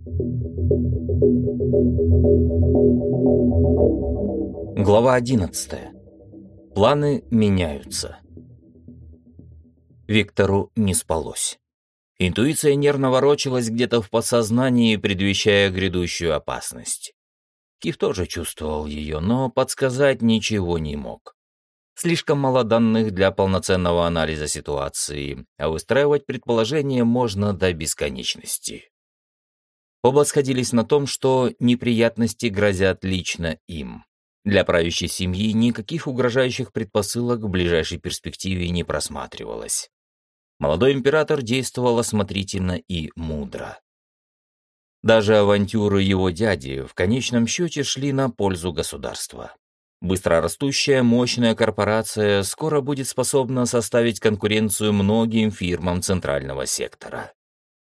Глава 11. Планы меняются. Виктору не спалось. Интуиция нервно ворочалась где-то в подсознании, предвещая грядущую опасность. Киф тоже чувствовал ее, но подсказать ничего не мог. Слишком мало данных для полноценного анализа ситуации, а выстраивать предположения можно до бесконечности. Оба сходились на том, что неприятности грозят лично им. Для правящей семьи никаких угрожающих предпосылок в ближайшей перспективе не просматривалось. Молодой император действовал осмотрительно и мудро. Даже авантюры его дяди в конечном счете шли на пользу государства. Быстрорастущая мощная корпорация скоро будет способна составить конкуренцию многим фирмам центрального сектора.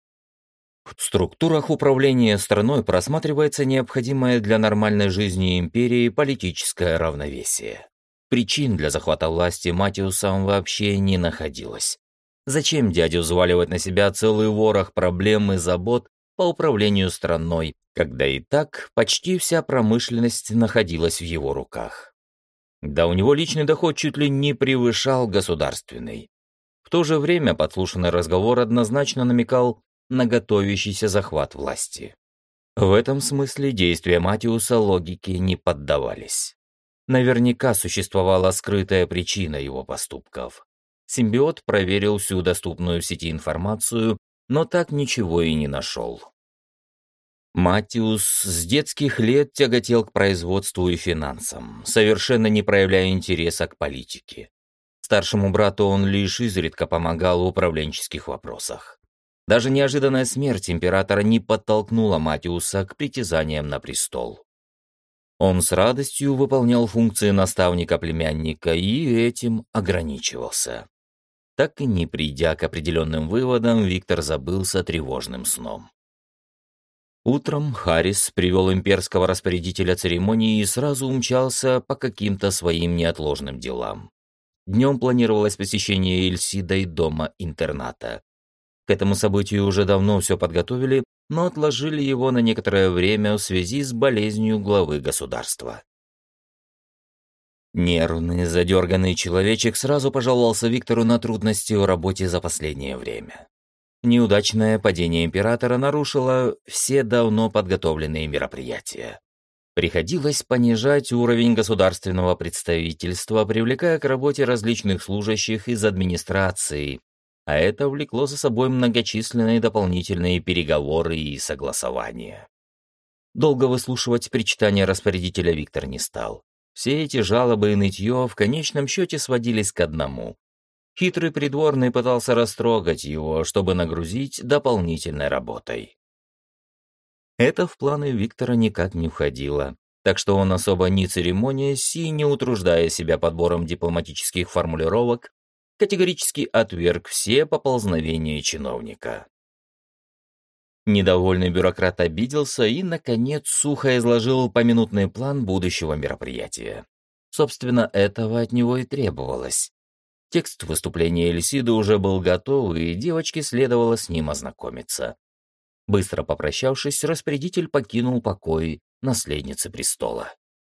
В структурах управления страной просматривается необходимое для нормальной жизни империи политическое равновесие. Причин для захвата власти Матиусом вообще не находилось. Зачем дядю взваливать на себя целый ворох проблем и забот по управлению страной, когда и так почти вся промышленность находилась в его руках? Да у него личный доход чуть ли не превышал государственный. В то же время подслушанный разговор однозначно намекал на готовящийся захват власти. В этом смысле действия Матиуса логике не поддавались. Наверняка существовала скрытая причина его поступков. Симбиот проверил всю доступную в сети информацию, но так ничего и не нашел. Матиус с детских лет тяготел к производству и финансам, совершенно не проявляя интереса к политике. Старшему брату он лишь изредка помогал в управленческих вопросах. Даже неожиданная смерть императора не подтолкнула Матиуса к притязаниям на престол. Он с радостью выполнял функции наставника-племянника и этим ограничивался. Так и не придя к определенным выводам, Виктор забылся тревожным сном. Утром Харрис привел имперского распорядителя церемонии и сразу умчался по каким-то своим неотложным делам. Днем планировалось посещение Эльсидой дома-интерната. К этому событию уже давно все подготовили, но отложили его на некоторое время в связи с болезнью главы государства. Нервный, задерганный человечек сразу пожаловался Виктору на трудности в работе за последнее время. Неудачное падение императора нарушило все давно подготовленные мероприятия. Приходилось понижать уровень государственного представительства, привлекая к работе различных служащих из администрации, а это влекло за собой многочисленные дополнительные переговоры и согласования. Долго выслушивать причитания распорядителя Виктор не стал. Все эти жалобы и нытье в конечном счете сводились к одному. Хитрый придворный пытался растрогать его, чтобы нагрузить дополнительной работой. Это в планы Виктора никак не входило, так что он особо не церемонясь и не утруждая себя подбором дипломатических формулировок, категорически отверг все поползновения чиновника. Недовольный бюрократ обиделся и, наконец, сухо изложил поминутный план будущего мероприятия. Собственно, этого от него и требовалось. Текст выступления Эльсиды уже был готов, и девочке следовало с ним ознакомиться. Быстро попрощавшись, распорядитель покинул покой наследницы престола.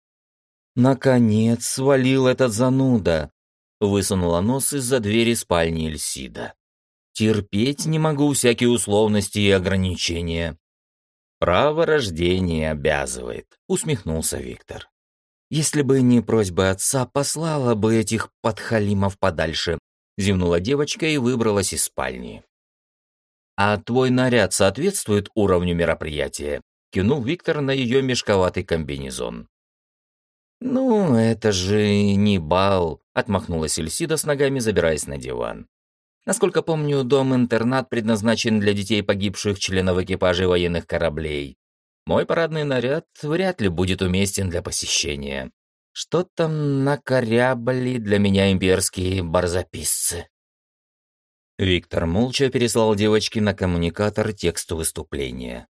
«Наконец свалил этот зануда!» — высунула нос из-за двери спальни Эльсида. «Терпеть не могу всякие условности и ограничения». «Право рождения обязывает», — усмехнулся Виктор. «Если бы не просьба отца, послала бы этих подхалимов подальше», — зевнула девочка и выбралась из спальни. «А твой наряд соответствует уровню мероприятия?» — кивнул Виктор на ее мешковатый комбинезон. «Ну, это же не бал», — отмахнулась Эльсида с ногами, забираясь на диван. «Насколько помню, дом-интернат предназначен для детей погибших членов экипажей военных кораблей. Мой парадный наряд вряд ли будет уместен для посещения. Что там накорябали для меня имперские барзаписцы?» Виктор молча переслал девочке на коммуникатор текст выступления.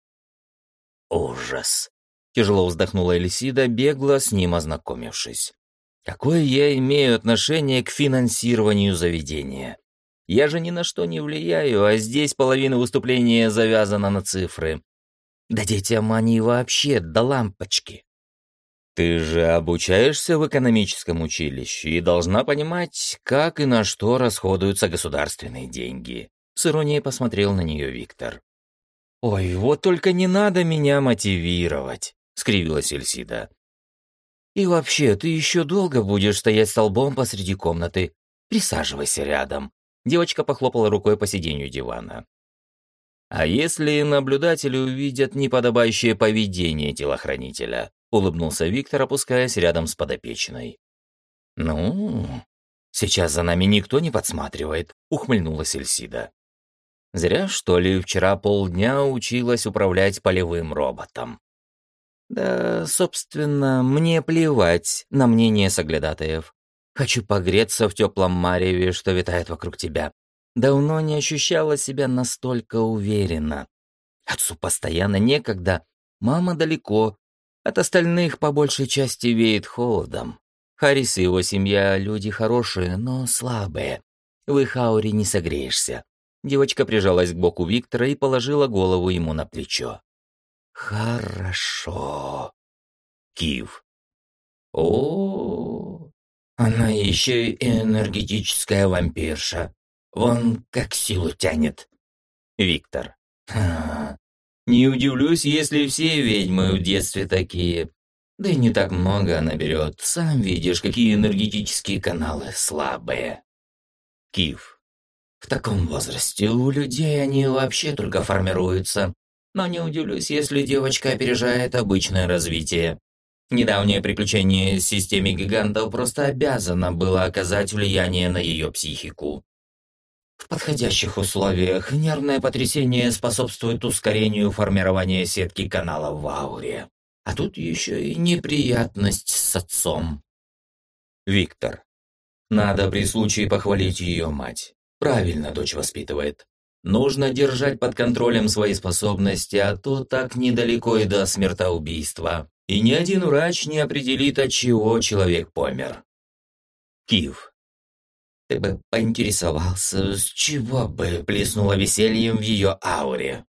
«Ужас!» — тяжело вздохнула Эльсида, бегло с ним ознакомившись. «Какое я имею отношение к финансированию заведения? Я же ни на что не влияю, а здесь половина выступления завязана на цифры. Да детям они вообще до лампочки. Ты же обучаешься в экономическом училище и должна понимать, как и на что расходуются государственные деньги. С иронией посмотрел на нее Виктор. «Ой, вот только не надо меня мотивировать», — скривилась Эльсида. «И вообще, ты еще долго будешь стоять столбом посреди комнаты. Присаживайся рядом». Девочка похлопала рукой по сиденью дивана. «А если наблюдатели увидят неподобающее поведение телохранителя?» — улыбнулся Виктор, опускаясь рядом с подопечной. «Ну, сейчас за нами никто не подсматривает», — ухмыльнулась Эльсида. «Зря, что ли, вчера полдня училась управлять полевым роботом». «Да, собственно, мне плевать на мнение соглядатаев. Хочу погреться в теплом мареве, что витает вокруг тебя. Давно не ощущала себя настолько уверенно. Отцу постоянно некогда, мама далеко. От остальных по большей части веет холодом. Харрис и его семья — люди хорошие, но слабые. В их ауре не согреешься». Девочка прижалась к боку Виктора и положила голову ему на плечо. «Хорошо. Кив. О, она еще и энергетическая вампирша. Вон как силу тянет». Виктор. Не удивлюсь, если все ведьмы в детстве такие. Да и не так много она берет. Сам видишь, какие энергетические каналы слабые». Кив. В таком возрасте у людей они вообще только формируются. Но не удивлюсь, если девочка опережает обычное развитие. Недавнее приключение с системой гигантов просто обязано было оказать влияние на ее психику. В подходящих условиях нервное потрясение способствует ускорению формирования сетки каналов в ауре. А тут еще и неприятность с отцом. Виктор. Надо при случае похвалить ее мать. Правильно дочь воспитывает. Нужно держать под контролем свои способности, а то так недалеко и до смертоубийства. И ни один врач не определит, от чего человек помер. Кив. Ты бы поинтересовался, с чего бы плеснуло весельем в ее ауре.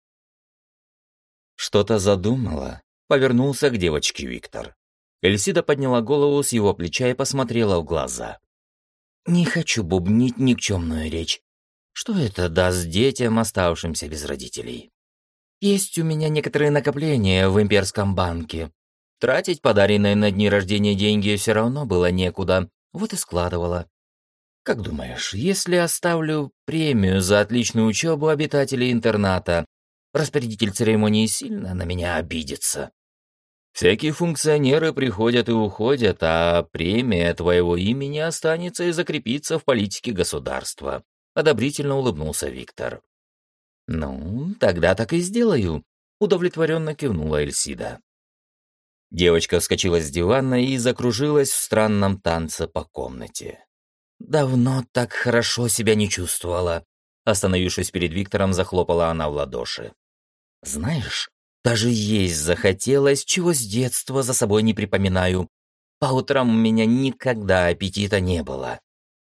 Что-то задумала, повернулся к девочке Виктор. Эльсида подняла голову с его плеча и посмотрела в глаза. «Не хочу бубнить никчемную речь. Что это даст детям, оставшимся без родителей? Есть у меня некоторые накопления в имперском банке. Тратить подаренные на дни рождения деньги все равно было некуда, вот и складывала. Как думаешь, если оставлю премию за отличную учебу обитателей интерната, распорядитель церемонии сильно на меня обидится? Всякие функционеры приходят и уходят, а премия твоего имени останется и закрепится в политике государства», — одобрительно улыбнулся Виктор. «Ну, тогда так и сделаю», — удовлетворенно кивнула Эльсида. Девочка вскочила с дивана и закружилась в странном танце по комнате. «Давно так хорошо себя не чувствовала», — остановившись перед Виктором, захлопала она в ладоши. «Знаешь, даже есть захотелось, чего с детства за собой не припоминаю. По утрам у меня никогда аппетита не было».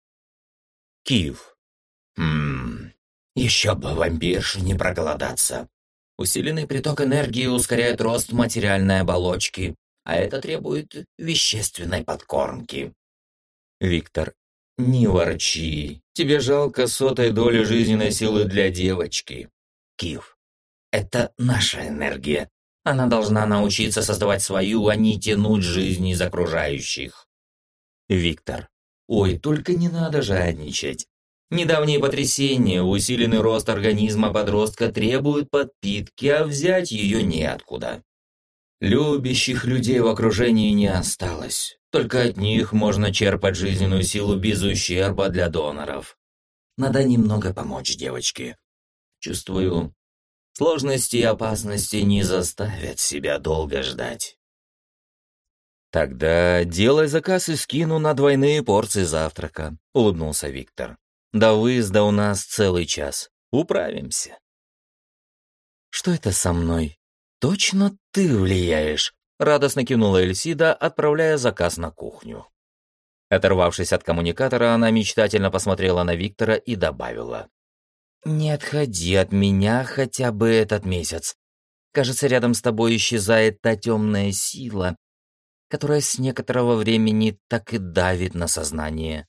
Кив. Еще бы вампирше не проголодаться. Усиленный приток энергии ускоряет рост материальной оболочки, а это требует вещественной подкормки. Виктор. Не ворчи. Тебе жалко сотой доли жизненной силы для девочки. Кив. Это наша энергия. Она должна научиться создавать свою, а не тянуть жизнь из окружающих. Виктор. Ой, только не надо жадничать. Недавние потрясения, усиленный рост организма подростка требуют подпитки, а взять ее неоткуда. Любящих людей в окружении не осталось. Только от них можно черпать жизненную силу без ущерба для доноров. Надо немного помочь девочке. Чувствую, сложности и опасности не заставят себя долго ждать. «Тогда делай заказ и скину на двойные порции завтрака», — улыбнулся Виктор. «До выезда у нас целый час. Управимся». «Что это со мной? Точно ты влияешь?» — радостно кивнула Эльсида, отправляя заказ на кухню. Оторвавшись от коммуникатора, она мечтательно посмотрела на Виктора и добавила. «Не отходи от меня хотя бы этот месяц. Кажется, рядом с тобой исчезает та темная сила, которая с некоторого времени так и давит на сознание.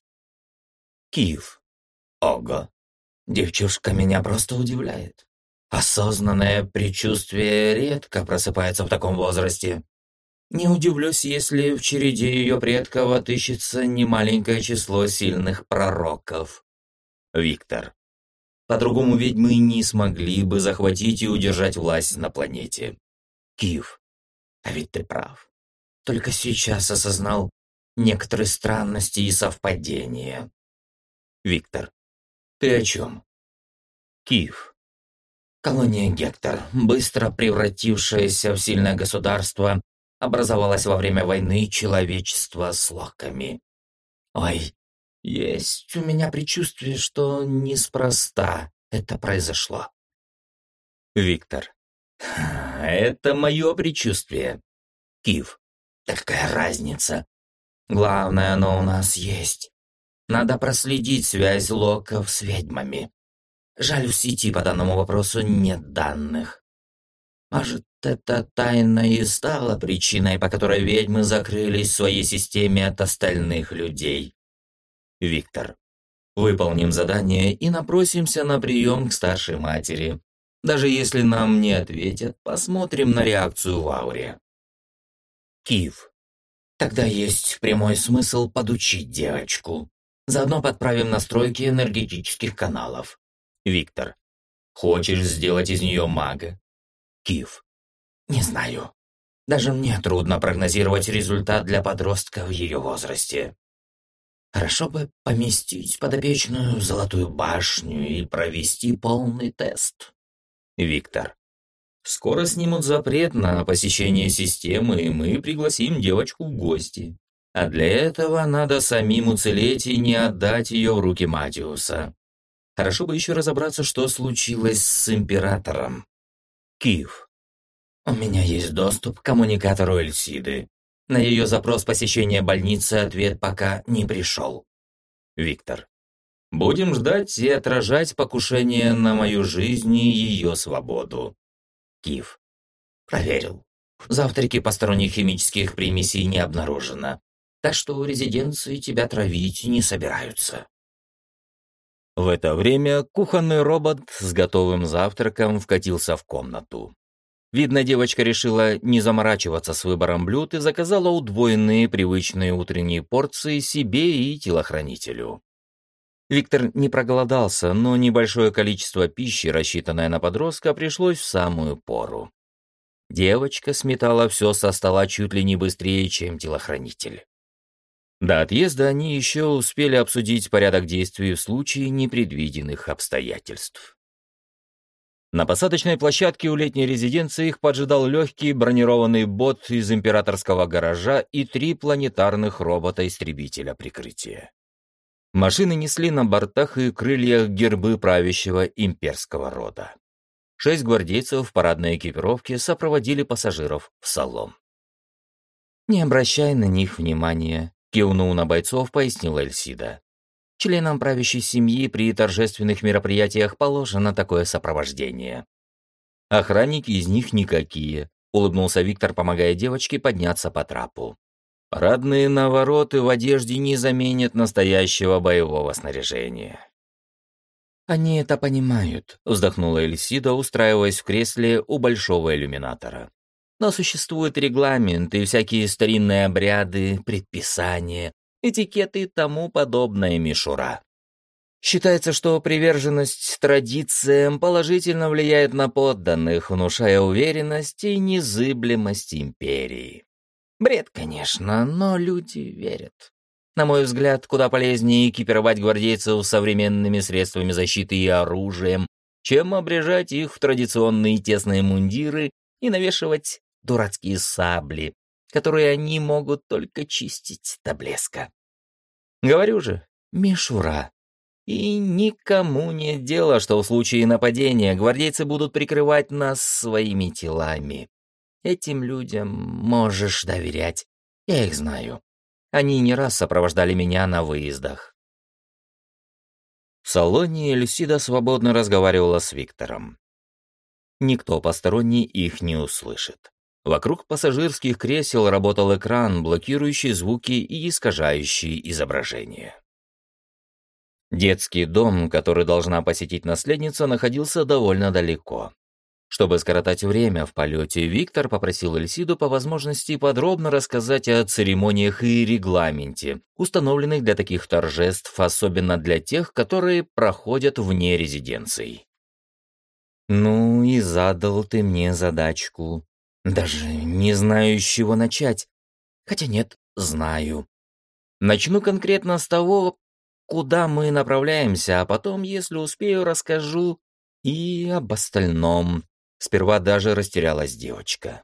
Киев. Ого. Девчушка меня просто удивляет. Осознанное предчувствие редко просыпается в таком возрасте. Не удивлюсь, если в череде ее предков отыщется немаленькое число сильных пророков. Виктор. По-другому ведьмы не смогли бы захватить и удержать власть на планете. Киев. А ведь ты прав. Только сейчас осознал некоторые странности и совпадения. Виктор. Ты о чем? Киев. Колония Гектор, быстро превратившаяся в сильное государство, образовалась во время войны человечества с локами. Ой, есть у меня предчувствие, что неспроста это произошло. Виктор. Это мое предчувствие. Киев. Да какая разница? Главное, оно у нас есть. Надо проследить связь локов с ведьмами. Жаль, в сети по данному вопросу нет данных. Может, эта тайна и стала причиной, по которой ведьмы закрылись в своей системе от остальных людей. Виктор. Выполним задание и напросимся на прием к старшей матери. Даже если нам не ответят, посмотрим на реакцию в ауре. Киев. Тогда есть прямой смысл подучить девочку. Заодно подправим настройки энергетических каналов. Виктор. Хочешь сделать из нее мага? Киев. Не знаю. Даже мне трудно прогнозировать результат для подростка в ее возрасте. Хорошо бы поместить подопечную в Золотую башню и провести полный тест. Виктор. Скоро снимут запрет на посещение системы, и мы пригласим девочку в гости. А для этого надо самим уцелеть и не отдать ее в руки Матиуса. Хорошо бы еще разобраться, что случилось с Императором. Киев. У меня есть доступ к коммуникатору Эльсиды. На ее запрос посещения больницы ответ пока не пришел. Виктор. Будем ждать и отражать покушение на мою жизнь и ее свободу. Киев. Проверил. В завтраке посторонних химических примесей не обнаружено. Так что в резиденции тебя травить не собираются. В это время кухонный робот с готовым завтраком вкатился в комнату. Видно, девочка решила не заморачиваться с выбором блюд и заказала удвоенные привычные утренние порции себе и телохранителю. Виктор не проголодался, но небольшое количество пищи, рассчитанное на подростка, пришлось в самую пору. Девочка сметала все со стола чуть ли не быстрее, чем телохранитель. До отъезда они еще успели обсудить порядок действий в случае непредвиденных обстоятельств. На посадочной площадке у летней резиденции их поджидал легкий бронированный бот из императорского гаража и 3 планетарных робота-истребителя прикрытия. Машины несли на бортах и крыльях гербы правящего имперского рода. 6 гвардейцев в парадной экипировке сопроводили пассажиров в салон. «Не обращай на них внимания», — кивнув на бойцов, пояснила Эльсида. «Членам правящей семьи при торжественных мероприятиях положено такое сопровождение». «Охранники из них никакие», — улыбнулся Виктор, помогая девочке подняться по трапу. «Парадные навороты в одежде не заменят настоящего боевого снаряжения». «Они это понимают», — вздохнула Эльсида, устраиваясь в кресле у большого иллюминатора. «Но существует регламент и всякие старинные обряды, предписания, этикеты и тому подобная мишура. Считается, что приверженность традициям положительно влияет на подданных, внушая уверенность и незыблемость империи. Бред, конечно, но люди верят. На мой взгляд, куда полезнее экипировать гвардейцев современными средствами защиты и оружием, чем обрежать их в традиционные тесные мундиры и навешивать дурацкие сабли, которые они могут только чистить до блеска. Говорю же, мишура. И никому нет дела, что в случае нападения гвардейцы будут прикрывать нас своими телами. Этим людям можешь доверять. Я их знаю. Они не раз сопровождали меня на выездах. В салоне Эльсида свободно разговаривала с Виктором. Никто посторонний их не услышит. Вокруг пассажирских кресел работал экран, блокирующий звуки и искажающий изображение. Детский дом, который должна посетить наследница, находился довольно далеко. Чтобы скоротать время в полете, Виктор попросил Эльсиду по возможности подробно рассказать о церемониях и регламенте, установленных для таких торжеств, особенно для тех, которые проходят вне резиденций. «Ну и задал ты мне задачку. Даже не знаю, с чего начать. Хотя нет, знаю. Начну конкретно с того, куда мы направляемся, а потом, если успею, расскажу и об остальном». Сперва даже растерялась девочка.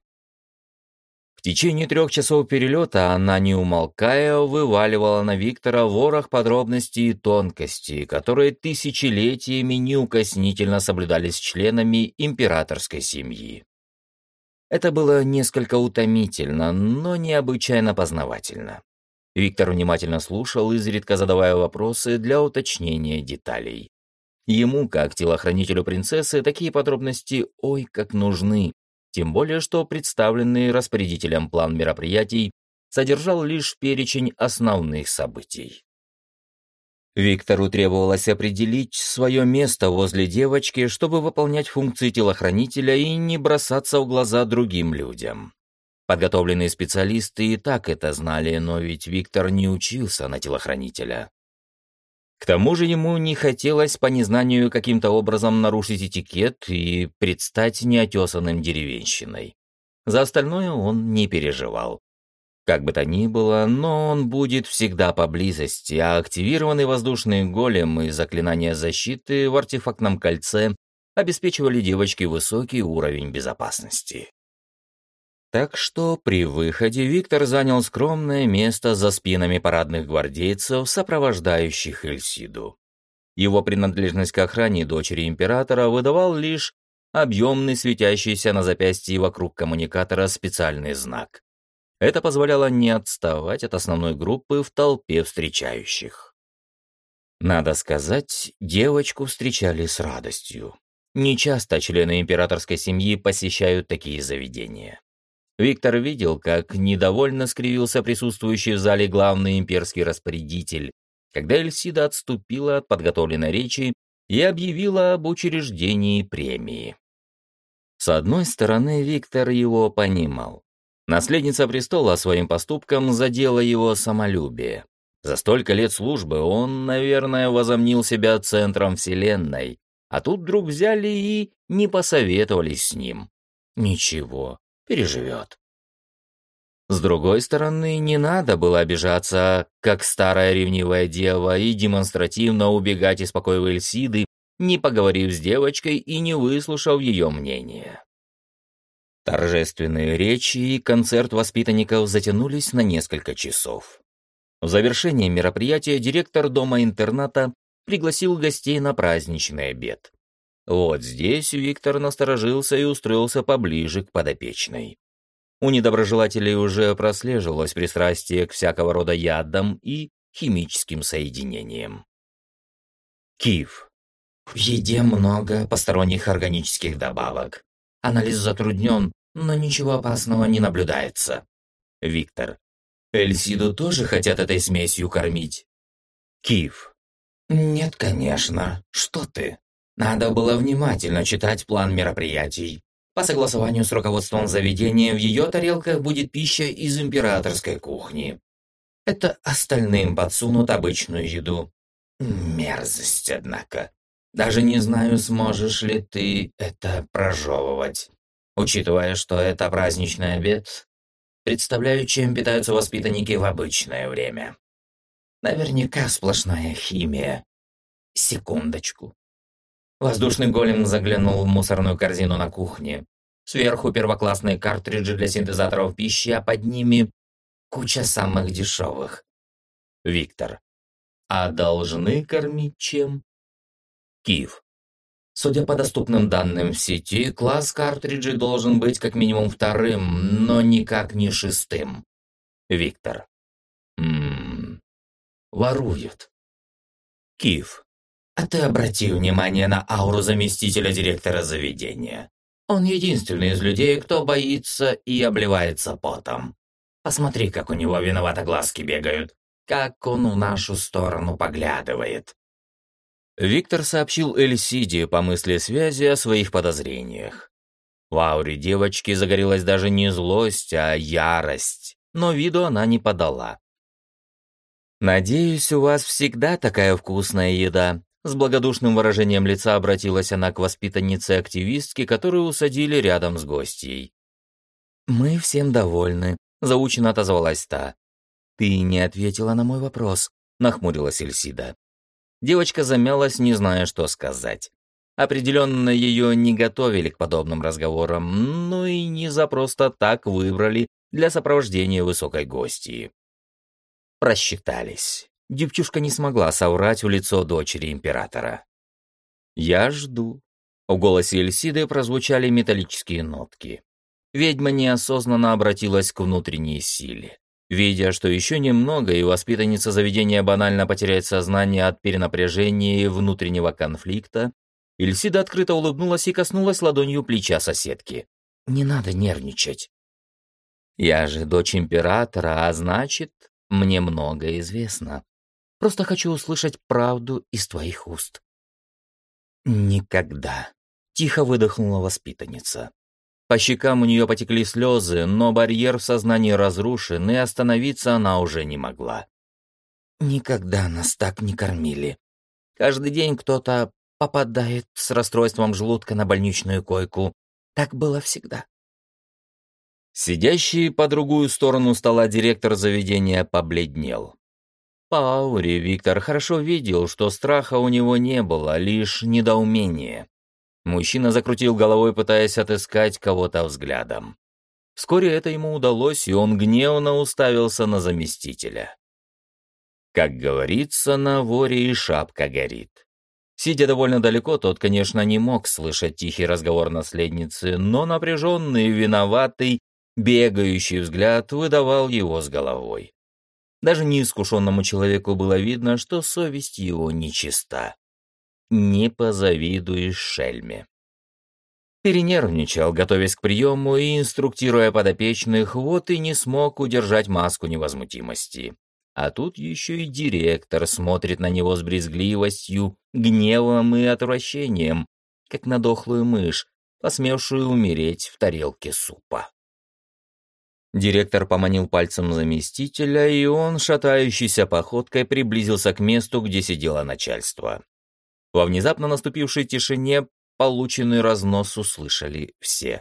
В течение 3 часов перелета она, не умолкая, вываливала на Виктора ворох подробностей и тонкостей, которые тысячелетиями неукоснительно соблюдались членами императорской семьи. Это было несколько утомительно, но необычайно познавательно. Виктор внимательно слушал, изредка задавая вопросы для уточнения деталей. Ему, как телохранителю принцессы, такие подробности ой как нужны, тем более что представленный распорядителем план мероприятий содержал лишь перечень основных событий. Виктору требовалось определить свое место возле девочки, чтобы выполнять функции телохранителя и не бросаться в глаза другим людям. Подготовленные специалисты и так это знали, но ведь Виктор не учился на телохранителя. К тому же ему не хотелось по незнанию каким-то образом нарушить этикет и предстать неотесанным деревенщиной. За остальное он не переживал. Как бы то ни было, но он будет всегда поблизости, а активированный воздушный голем и заклинания защиты в артефактном кольце обеспечивали девочке высокий уровень безопасности. Так что при выходе Виктор занял скромное место за спинами парадных гвардейцев, сопровождающих Эльсиду. Его принадлежность к охране дочери императора выдавал лишь объемный, светящийся на запястье вокруг коммуникатора специальный знак. Это позволяло не отставать от основной группы в толпе встречающих. Надо сказать, девочку встречали с радостью. Нечасто члены императорской семьи посещают такие заведения. Виктор видел, как недовольно скривился присутствующий в зале главный имперский распорядитель, когда Эльсида отступила от подготовленной речи и объявила об учреждении премии. С одной стороны, Виктор его понимал. Наследница престола своим поступком задела его самолюбие. За столько лет службы он, наверное, возомнил себя центром вселенной, а тут вдруг взяли и не посоветовались с ним. Ничего. Переживет. С другой стороны, не надо было обижаться, как старая ревнивая дева, и демонстративно убегать из покоя Эльсиды, не поговорив с девочкой и не выслушав ее мнение. Торжественные речи и концерт воспитанников затянулись на несколько часов. В завершение мероприятия директор дома-интерната пригласил гостей на праздничный обед. Вот здесь Виктор насторожился и устроился поближе к подопечной. У недоброжелателей уже прослеживалось пристрастие к всякого рода ядам и химическим соединениям. Киев. В еде много посторонних органических добавок. Анализ затруднен, но ничего опасного не наблюдается. Виктор. Эльсиду тоже хотят этой смесью кормить? Киев. Нет, конечно. Что ты? Надо было внимательно читать план мероприятий. По согласованию с руководством заведения в ее тарелках будет пища из императорской кухни. Это остальным подсунут обычную еду. Мерзость, однако. Даже не знаю, сможешь ли ты это прожевывать. Учитывая, что это праздничный обед, представляю, чем питаются воспитанники в обычное время. Наверняка сплошная химия. Секундочку. Воздушный голем заглянул в мусорную корзину на кухне. Сверху первоклассные картриджи для синтезаторов пищи, а под ними куча самых дешевых. Виктор. А должны кормить чем? Киев. Судя по доступным данным в сети, класс картриджей должен быть как минимум 2-м, но никак не 6-м. Виктор. Воруют. Киев. А ты обрати внимание на ауру заместителя директора заведения. Он единственный из людей, кто боится и обливается потом. Посмотри, как у него виновато глазки бегают. Как он в нашу сторону поглядывает». Виктор сообщил Эльсиде по мысли связи о своих подозрениях. В ауре девочки загорелась даже не злость, а ярость, но виду она не подала. «Надеюсь, у вас всегда такая вкусная еда», — с благодушным выражением лица обратилась она к воспитаннице-активистке, которую усадили рядом с гостьей. «Мы всем довольны», — заучено отозвалась та. «Ты не ответила на мой вопрос», — нахмурилась Эльсида. Девочка замялась, не зная, что сказать. Определенно ее не готовили к подобным разговорам, но и не за просто так выбрали для сопровождения высокой гостьи. Просчитались. Девчушка не смогла соврать в лицо дочери императора. «Я жду». В голосе Эльсиды прозвучали металлические нотки. Ведьма неосознанно обратилась к внутренней силе. Видя, что еще немного, и воспитанница заведения банально потеряет сознание от перенапряжения и внутреннего конфликта, Эльсида открыто улыбнулась и коснулась ладонью плеча соседки. «Не надо нервничать. Я же дочь императора, а значит, мне многое известно. Просто хочу услышать правду из твоих уст». «Никогда», — тихо выдохнула воспитанница. По щекам у нее потекли слезы, но барьер в сознании разрушен, и остановиться она уже не могла. «Никогда нас так не кормили. Каждый день кто-то попадает с расстройством желудка на больничную койку. Так было всегда». Сидящий по другую сторону стола директор заведения побледнел. По ауре Виктор хорошо видел, что страха у него не было, лишь недоумение. Мужчина закрутил головой, пытаясь отыскать кого-то взглядом. Вскоре это ему удалось, и он гневно уставился на заместителя. Как говорится, на воре и шапка горит. Сидя довольно далеко, тот, конечно, не мог слышать тихий разговор наследницы, но напряженный, виноватый, бегающий взгляд выдавал его с головой. Даже неискушенному человеку было видно, что совесть его нечиста. Не позавидуешь шельме. Перенервничал, готовясь к приему и инструктируя подопечных, вот и не смог удержать маску невозмутимости. А тут еще и директор смотрит на него с брезгливостью, гневом и отвращением, как на дохлую мышь, посмевшую умереть в тарелке супа. Директор поманил пальцем заместителя, и он, шатающейся походкой, приблизился к месту, где сидело начальство. Во внезапно наступившей тишине полученный разнос услышали все.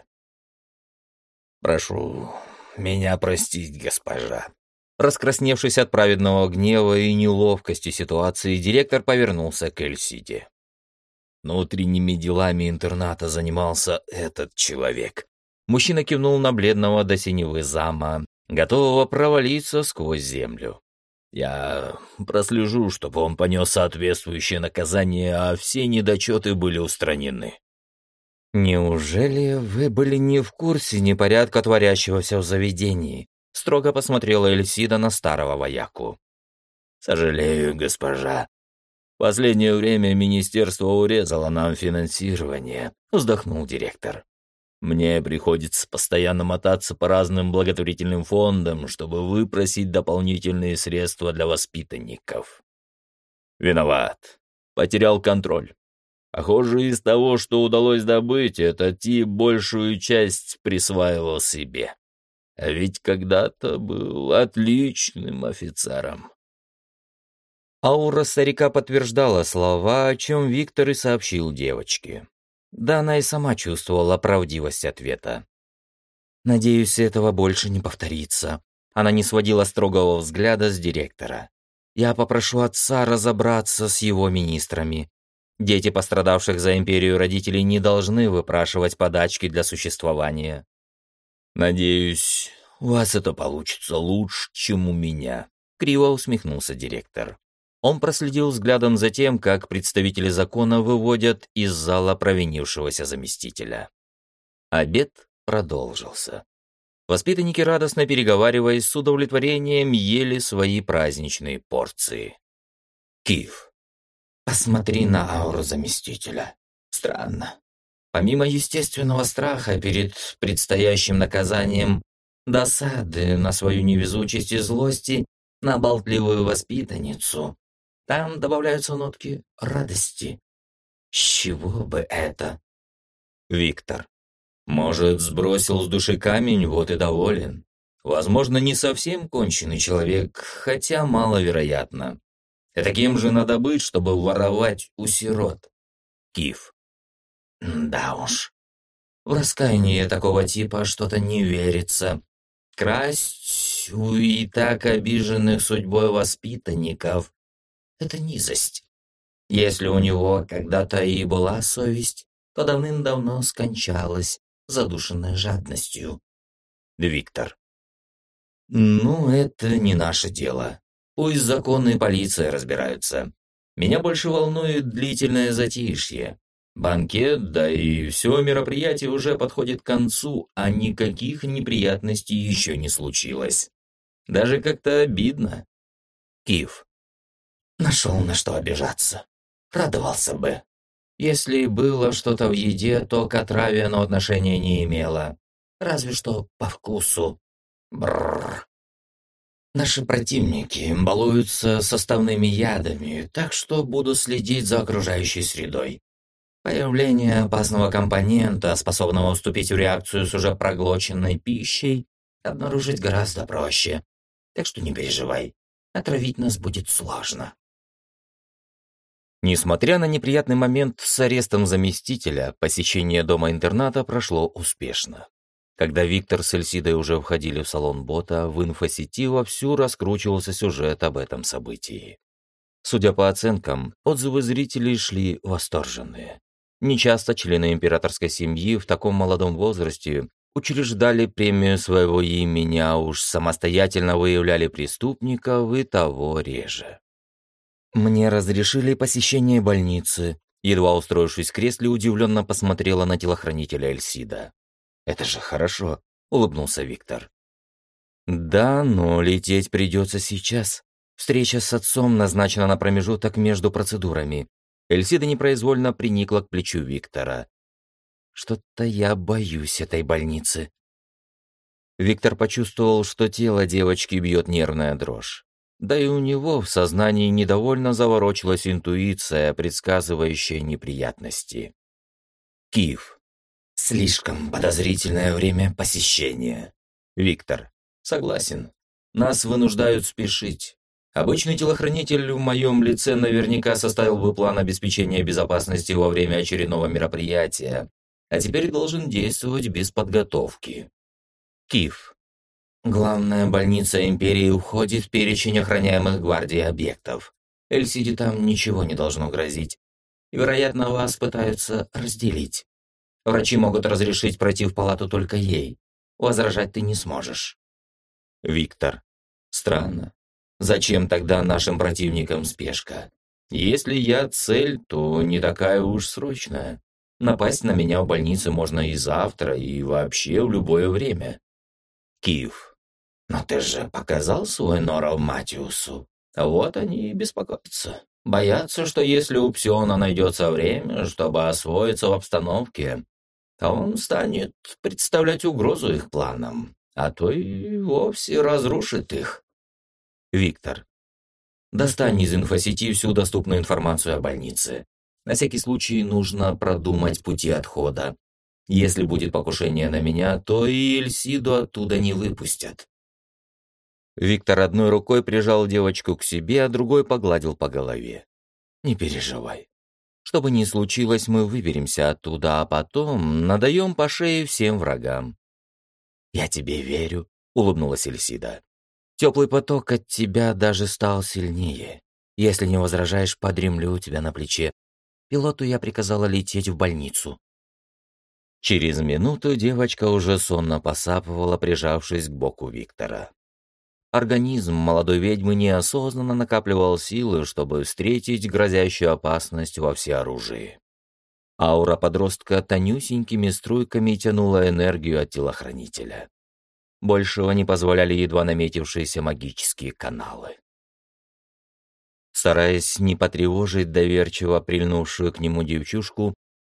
«Прошу меня простить, госпожа». Раскрасневшись от праведного гнева и неловкости ситуации, директор повернулся к Эльсиде. «Внутренними делами интерната занимался этот человек». Мужчина кивнул на бледного до синевы зама, готового провалиться сквозь землю. «Я прослежу, чтобы он понес соответствующее наказание, а все недочеты были устранены». «Неужели вы были не в курсе непорядка, творящегося в заведении?» — строго посмотрела Эльсида на старого вояку. «Сожалею, госпожа. В последнее время министерство урезало нам финансирование», — вздохнул директор. «Мне приходится постоянно мотаться по разным благотворительным фондам, чтобы выпросить дополнительные средства для воспитанников. Виноват. Потерял контроль. Похоже, из того, что удалось добыть, этот тип большую часть присваивал себе. А ведь когда-то был отличным офицером». Аура старика подтверждала слова, о чем Виктор и сообщил девочке. Да она и сама чувствовала правдивость ответа. «Надеюсь, этого больше не повторится». Она не сводила строгого взгляда с директора. «Я попрошу отца разобраться с его министрами. Дети пострадавших за империю родителей не должны выпрашивать подачки для существования». «Надеюсь, у вас это получится лучше, чем у меня», — криво усмехнулся директор. Он проследил взглядом за тем, как представители закона выводят из зала провинившегося заместителя. Обед продолжился. Воспитанники, радостно переговариваясь, с удовлетворением ели свои праздничные порции. «Кив, посмотри на ауру заместителя. Странно. Помимо естественного страха перед предстоящим наказанием, досады на свою невезучесть и злости на болтливую воспитанницу, там добавляются нотки радости. С чего бы это? Виктор. Может, сбросил с души камень, вот и доволен. Возможно, не совсем конченый человек, хотя маловероятно. Таким же надо быть, чтобы воровать у сирот. Киф. Да уж. В раскаяние такого типа что-то не верится. Красть у и так обиженных судьбой воспитанников — это низость. Если у него когда-то и была совесть, то давным-давно скончалась, задушенная жадностью. Виктор. Ну, это не наше дело. Пусть законы и полиция разбираются. Меня больше волнует длительное затишье. Банкет, да и все мероприятие уже подходит к концу, а никаких неприятностей еще не случилось. Даже как-то обидно. Киф. Нашел на что обижаться. Радовался бы. Если было что-то в еде, то к отраве оно отношения не имело. Разве что по вкусу. Бррр. Наши противники балуются составными ядами, так что буду следить за окружающей средой. Появление опасного компонента, способного вступить в реакцию с уже проглоченной пищей, обнаружить гораздо проще. Так что не переживай, отравить нас будет сложно. Несмотря на неприятный момент с арестом заместителя, посещение дома-интерната прошло успешно. Когда Виктор с Эльсидой уже входили в салон бота, в инфосети вовсю раскручивался сюжет об этом событии. Судя по оценкам, отзывы зрителей шли восторженные. Нечасто члены императорской семьи в таком молодом возрасте учреждали премию своего имени, а уж самостоятельно выявляли преступников и того реже. «Мне разрешили посещение больницы», едва устроившись в кресле, удивленно посмотрела на телохранителя Эльсида. «Это же хорошо», — улыбнулся Виктор. «Да, но лететь придется сейчас. Встреча с отцом назначена на промежуток между процедурами». Эльсида непроизвольно приникла к плечу Виктора. «Что-то я боюсь этой больницы». Виктор почувствовал, что тело девочки бьет нервная дрожь. Да и у него в сознании недовольно заворочилась интуиция, предсказывающая неприятности. Киев. Слишком подозрительное время посещения. Виктор. Согласен. Нас вынуждают спешить. Обычный телохранитель в моем лице наверняка составил бы план обеспечения безопасности во время очередного мероприятия, а теперь должен действовать без подготовки. Киев. Главная больница Империи входит в перечень охраняемых гвардией объектов. Эльсиде там ничего не должно грозить. И, вероятно, вас пытаются разделить. Врачи могут разрешить пройти в палату только ей. Возражать ты не сможешь. Виктор. Странно. Зачем тогда нашим противникам спешка? Если я цель, то не такая уж срочная. Напасть на меня в больнице можно и завтра, и вообще в любое время. Киев. Но ты же показал свой норов Матиусу. А вот они и беспокоятся. Боятся, что если у Псиона найдется время, чтобы освоиться в обстановке, то он станет представлять угрозу их планам, а то и вовсе разрушит их. Виктор. Достань из инфосети всю доступную информацию о больнице. На всякий случай нужно продумать пути отхода. Если будет покушение на меня, то и Эльсиду оттуда не выпустят. Виктор одной рукой прижал девочку к себе, а другой погладил по голове. Не переживай. Что бы ни случилось, мы выберемся оттуда, а потом надаем по шее всем врагам. «Я тебе верю», — улыбнулась Эльсида. «Теплый поток от тебя даже стал сильнее. Если не возражаешь, подремлю у тебя на плече. Пилоту я приказала лететь в больницу». Через минуту девочка уже сонно посапывала, прижавшись к боку Виктора. Организм молодой ведьмы неосознанно накапливал силы, чтобы встретить грозящую опасность во всеоружии. Аура подростка тонюсенькими струйками тянула энергию от телохранителя. Большего не позволяли едва наметившиеся магические каналы. Стараясь не потревожить доверчиво прильнувшую к нему девчушку,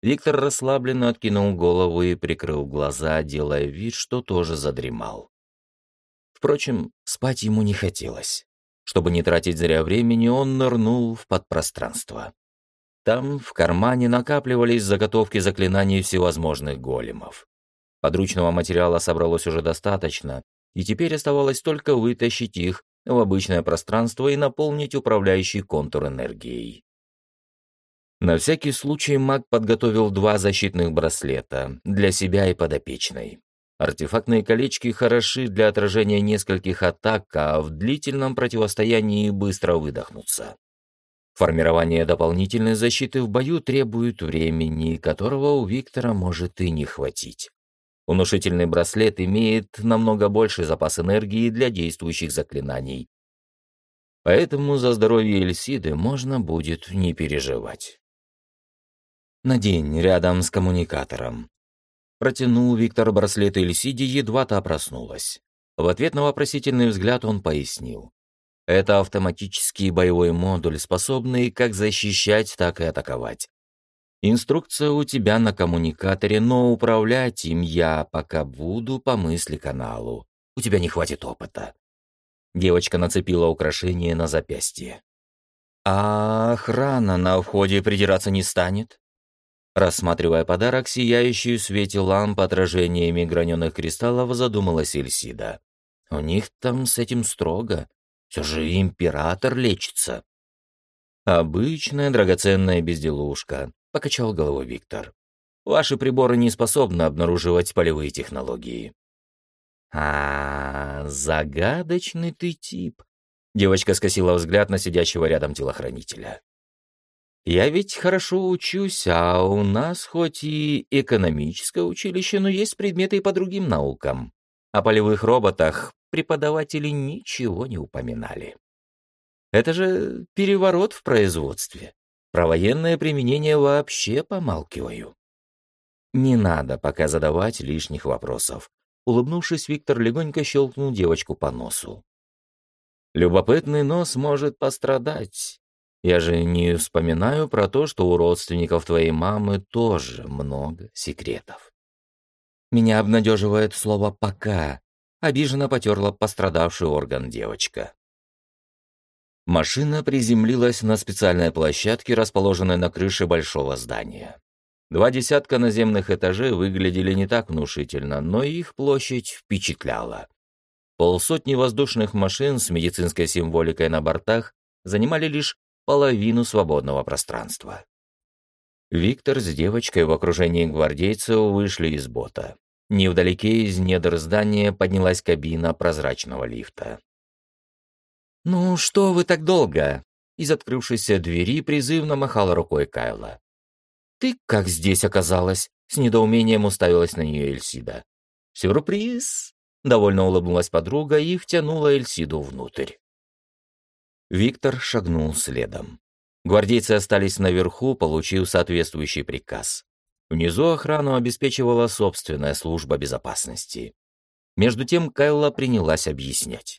Виктор расслабленно откинул голову и прикрыл глаза, делая вид, что тоже задремал. Впрочем, спать ему не хотелось. Чтобы не тратить зря времени, он нырнул в подпространство. Там в кармане накапливались заготовки заклинаний всевозможных големов. Подручного материала собралось уже достаточно, и теперь оставалось только вытащить их в обычное пространство и наполнить управляющий контур энергией. На всякий случай маг подготовил 2 защитных браслета для себя и подопечной. Артефактные колечки хороши для отражения нескольких атак, а в длительном противостоянии быстро выдохнутся. Формирование дополнительной защиты в бою требует времени, которого у Виктора может и не хватить. Внушительный браслет имеет намного больший запас энергии для действующих заклинаний. Поэтому за здоровье Эльсиды можно будет не переживать. «Надень рядом с коммуникатором». Протянул Виктор браслет Эльсиде, едва та проснулась. В ответ на вопросительный взгляд он пояснил. Это автоматический боевой модуль, способный как защищать, так и атаковать. Инструкция у тебя на коммуникаторе, но управлять им я пока буду по мысли каналу. У тебя не хватит опыта. Девочка нацепила украшение на запястье. А охрана на входе придираться не станет? Рассматривая подарок, сияющую в свете ламп отражениями граненых кристаллов, задумалась Эльсида. У них там с этим строго. Все же император лечится. Обычная драгоценная безделушка, покачал головой Виктор. Ваши приборы не способны обнаруживать полевые технологии. Загадочный ты тип. Девочка скосила взгляд на сидящего рядом телохранителя. Я ведь хорошо учусь, а у нас хоть и экономическое училище, но есть предметы и по другим наукам. О полевых роботах преподаватели ничего не упоминали. Это же переворот в производстве. Про военное применение вообще помалкиваю. Не надо пока задавать лишних вопросов. Улыбнувшись, Виктор легонько щелкнул девочку по носу. Любопытный нос может пострадать. Я же не вспоминаю про то, что у родственников твоей мамы тоже много секретов. Меня обнадеживает слово «пока», — обиженно потерла пострадавший орган девочка. Машина приземлилась на специальной площадке, расположенной на крыше большого здания. 2 десятка наземных этажей выглядели не так внушительно, но их площадь впечатляла. 50 воздушных машин с медицинской символикой на бортах занимали лишь половину свободного пространства. Виктор с девочкой в окружении гвардейцев вышли из бота. Невдалеке из недр здания поднялась кабина прозрачного лифта. «Ну что вы так долго?» Из открывшейся двери призывно махала рукой Кайла. «Ты как здесь оказалась?» С недоумением уставилась на нее Эльсида. «Сюрприз!» Довольно улыбнулась подруга и втянула Эльсиду внутрь. Виктор шагнул следом. Гвардейцы остались наверху, получив соответствующий приказ. Внизу охрану обеспечивала собственная служба безопасности. Между тем Кайла принялась объяснять.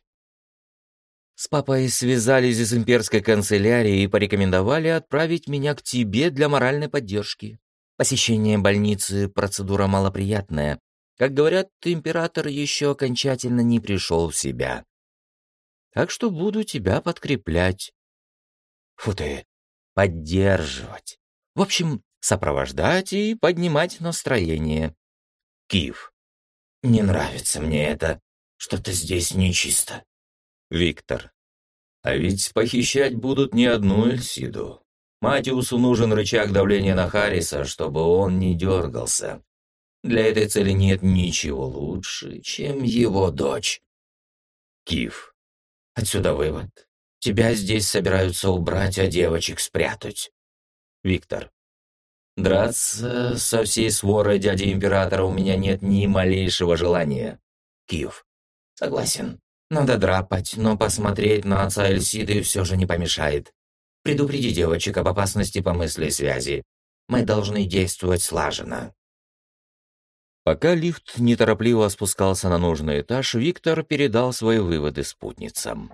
«С папой связались из имперской канцелярии и порекомендовали отправить меня к тебе для моральной поддержки. Посещение больницы — процедура малоприятная. Как говорят, император еще окончательно не пришел в себя. Так что буду тебя подкреплять. Фу ты, поддерживать. В общем, сопровождать и поднимать настроение. Киев. Не нравится мне это. Что-то здесь нечисто. Виктор. А ведь похищать будут не одну Эльсиду. Матиусу нужен рычаг давления на Харриса, чтобы он не дергался. Для этой цели нет ничего лучше, чем его дочь. Киев. Отсюда вывод. Тебя здесь собираются убрать, а девочек спрятать. Виктор. Драться со всей сворой дяди императора у меня нет ни малейшего желания. Киев. Согласен. Надо драпать, но посмотреть на отца Эльсиды все же не помешает. Предупреди девочек об опасности по мысли связи. Мы должны действовать слаженно. Пока лифт неторопливо спускался на нужный этаж, Виктор передал свои выводы спутницам.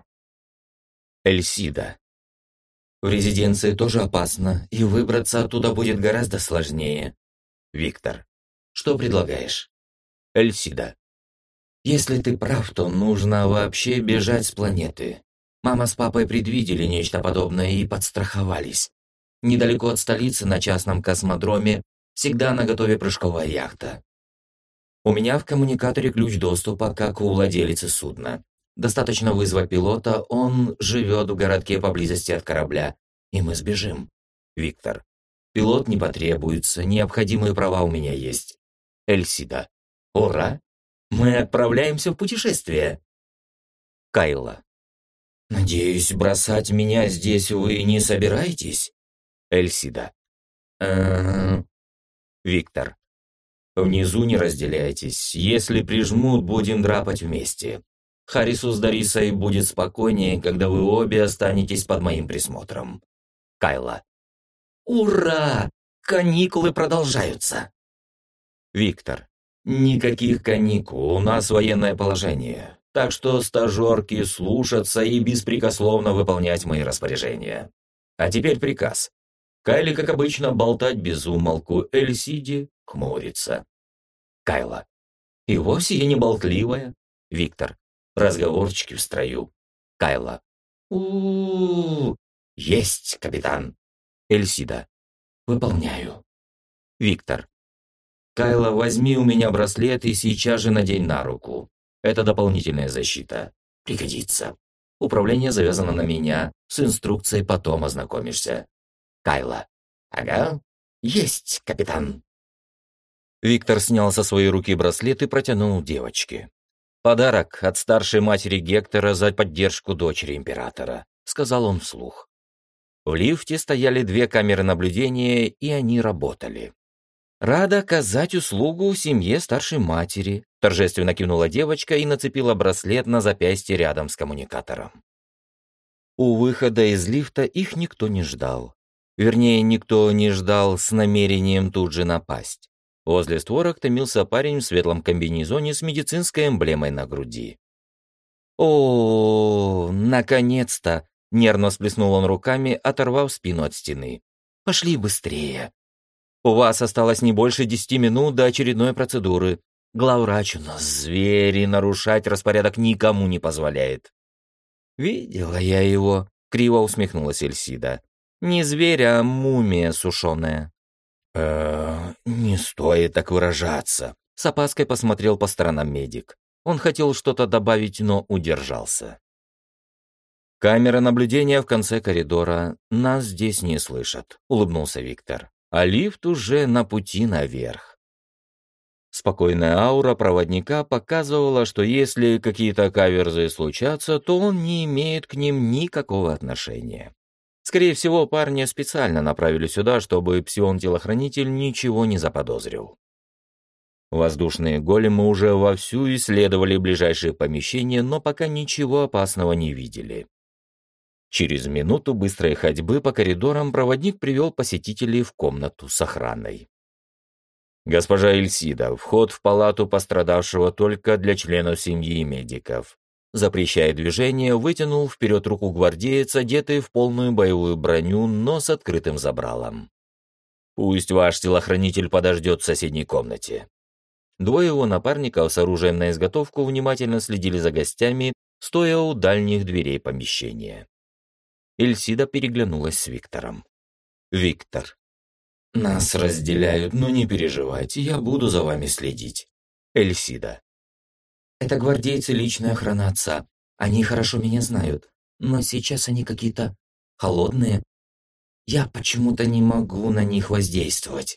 Эльсида. В резиденции тоже опасно, и выбраться оттуда будет гораздо сложнее. Виктор. Что предлагаешь? Эльсида. Если ты прав, то нужно вообще бежать с планеты. Мама с папой предвидели нечто подобное и подстраховались. Недалеко от столицы на частном космодроме всегда наготове прыжковая яхта. У меня в коммуникаторе ключ доступа, как у владелицы судна. Достаточно вызвать пилота, он живет в городке поблизости от корабля, и мы сбежим. Виктор. Пилот не потребуется, необходимые права у меня есть. Эльсида. Ура! Мы отправляемся в путешествие. Кайла. Надеюсь, бросать меня здесь вы не собираетесь? Эльсида. Виктор. Внизу не разделяйтесь. Если прижмут, будем драпать вместе. Харрису с Дарисой будет спокойнее, когда вы обе останетесь под моим присмотром. Кайла. Ура! Каникулы продолжаются. Виктор. Никаких каникул, у нас военное положение. Так что стажерки слушаться и беспрекословно выполнять мои распоряжения. А теперь приказ. Кайле, как обычно, болтать без умолку, Эльсиде хмурится. Кайла. И вовсе я не болтливая. Виктор. Разговорчики в строю. Кайла. У-у-у. Есть, капитан. Эльсида. Выполняю. Виктор. Кайла, возьми у меня браслет и сейчас же надень на руку. Это дополнительная защита. Пригодится. Управление завязано на меня. С инструкцией потом ознакомишься. Кайла. Ага. Есть, капитан. Виктор снял со своей руки браслет и протянул девочке. «Подарок от старшей матери Гектора за поддержку дочери императора», — сказал он вслух. В лифте стояли 2 камеры наблюдения, и они работали. «Рада оказать услугу семье старшей матери», — торжественно кивнула девочка и нацепила браслет на запястье рядом с коммуникатором. У выхода из лифта их никто не ждал. Вернее, никто не ждал с намерением тут же напасть. Возле створок томился парень в светлом комбинезоне с медицинской эмблемой на груди. «О, наконец-то!» — нервно всплеснул он руками, оторвав спину от стены. «Пошли быстрее. У вас осталось не больше 10 минут до очередной процедуры. Главврач у нас зверь, и нарушать распорядок никому не позволяет». «Видела я его», — криво усмехнулась Эльсида. «Не зверь, а мумия сушеная». Не стоит так выражаться», — с опаской посмотрел по сторонам медик. Он хотел что-то добавить, но удержался. «Камера наблюдения в конце коридора. Нас здесь не слышат», — улыбнулся Виктор. «А лифт уже на пути наверх». Спокойная аура проводника показывала, что если какие-то каверзы случатся, то он не имеет к ним никакого отношения. Скорее всего, парня специально направили сюда, чтобы псион-телохранитель ничего не заподозрил. Воздушные големы уже вовсю исследовали ближайшие помещения, но пока ничего опасного не видели. Через минуту быстрой ходьбы по коридорам проводник привел посетителей в комнату с охраной. «Госпожа Эльсида, вход в палату пострадавшего только для членов семьи и медиков». Запрещая движение, вытянул вперед руку гвардеец, одетый в полную боевую броню, но с открытым забралом. «Пусть ваш телохранитель подождет в соседней комнате». 2 его напарников с оружием на изготовку внимательно следили за гостями, стоя у дальних дверей помещения. Эльсида переглянулась с Виктором. «Виктор». «Нас разделяют, но не переживайте, я буду за вами следить». Эльсида. «Это гвардейцы личная охрана отца. Они хорошо меня знают, но сейчас они какие-то холодные. Я почему-то не могу на них воздействовать».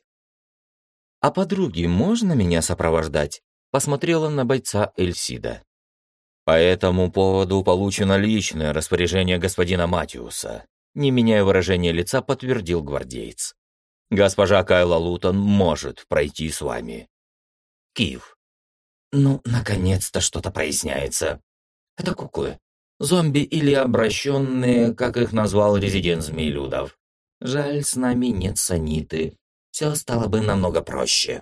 «А подруги можно меня сопровождать?» — посмотрела на бойца Эльсида. «По этому поводу получено личное распоряжение господина Матиуса», не меняя выражения лица, подтвердил гвардеец. «Госпожа Кайла Лутон может пройти с вами». Киев. Ну, наконец-то что-то проясняется. Это куклы. Зомби или обращенные, как их назвал резидент Змеелюдов. Жаль, с нами нет саниты. Все стало бы намного проще.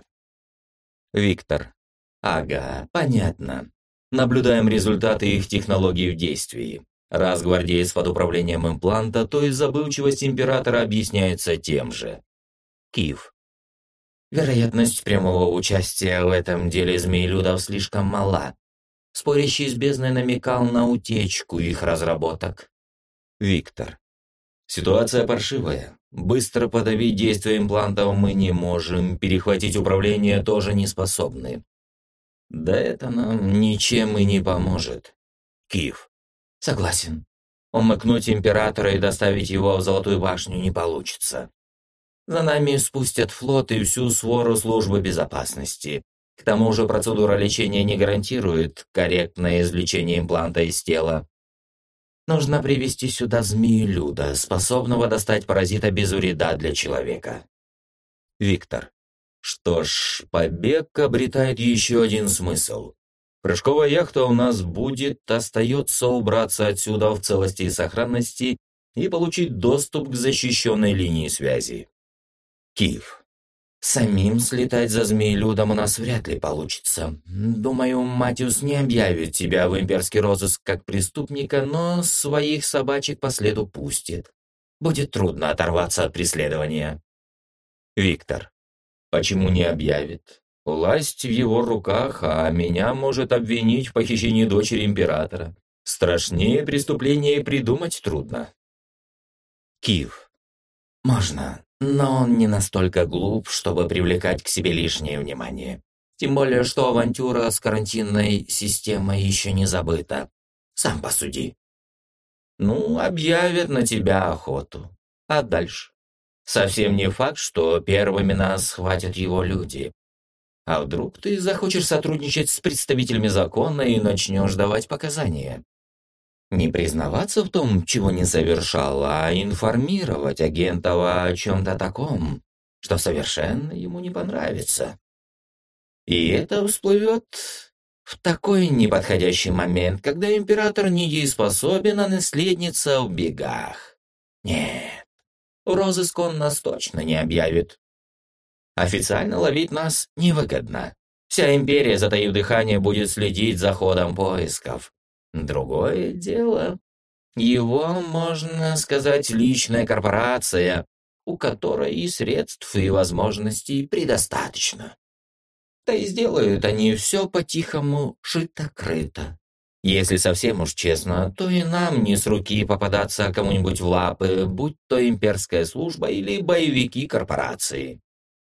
Виктор. Ага, понятно. Наблюдаем результаты их технологий в действии. Раз гвардеец под управлением импланта, то и забывчивость императора объясняется тем же. Киев. Вероятность прямого участия в этом деле змеелюдов слишком мала. Спорящий с бездной намекал на утечку их разработок. Виктор. Ситуация паршивая. Быстро подавить действие имплантов мы не можем, перехватить управление тоже не способны. Да это нам ничем и не поможет. Киев. Согласен. Умыкнуть императора и доставить его в Золотую башню не получится. За нами спустят флот и всю свору службы безопасности. К тому же процедура лечения не гарантирует корректное извлечение импланта из тела. Нужно привести сюда змеелюда, способного достать паразита без вреда для человека. Виктор. Что ж, побег обретает еще один смысл. Прыжковая яхта у нас будет, остается убраться отсюда в целости и сохранности и получить доступ к защищенной линии связи. Киев. Самим слетать за змеелюдом у нас вряд ли получится. Думаю, Матиус не объявит тебя в имперский розыск как преступника, но своих собачек по следу пустит. Будет трудно оторваться от преследования. Виктор. Почему не объявит? Власть в его руках, а меня может обвинить в похищении дочери императора. Страшнее преступления и придумать трудно. Киев. Можно, но он не настолько глуп, чтобы привлекать к себе лишнее внимание. Тем более, что авантюра с карантинной системой еще не забыта. Сам посуди. Ну, объявят на тебя охоту. А дальше? Совсем не факт, что первыми нас схватят его люди. А вдруг ты захочешь сотрудничать с представителями закона и начнешь давать показания? Не признаваться в том, чего не совершал, а информировать агентов о чем-то таком, что совершенно ему не понравится. И это всплывет в такой неподходящий момент, когда император недееспособен, а наследница в бегах. Нет, в розыск он нас точно не объявит. Официально ловить нас невыгодно. Вся империя, затаив дыхание, будет следить за ходом поисков. Другое дело. Его, можно сказать, личная корпорация, у которой и средств, и возможностей предостаточно. Да и сделают они все по-тихому, шито-крыто. Если совсем уж честно, то и нам не с руки попадаться кому-нибудь в лапы, будь то имперская служба или боевики корпорации.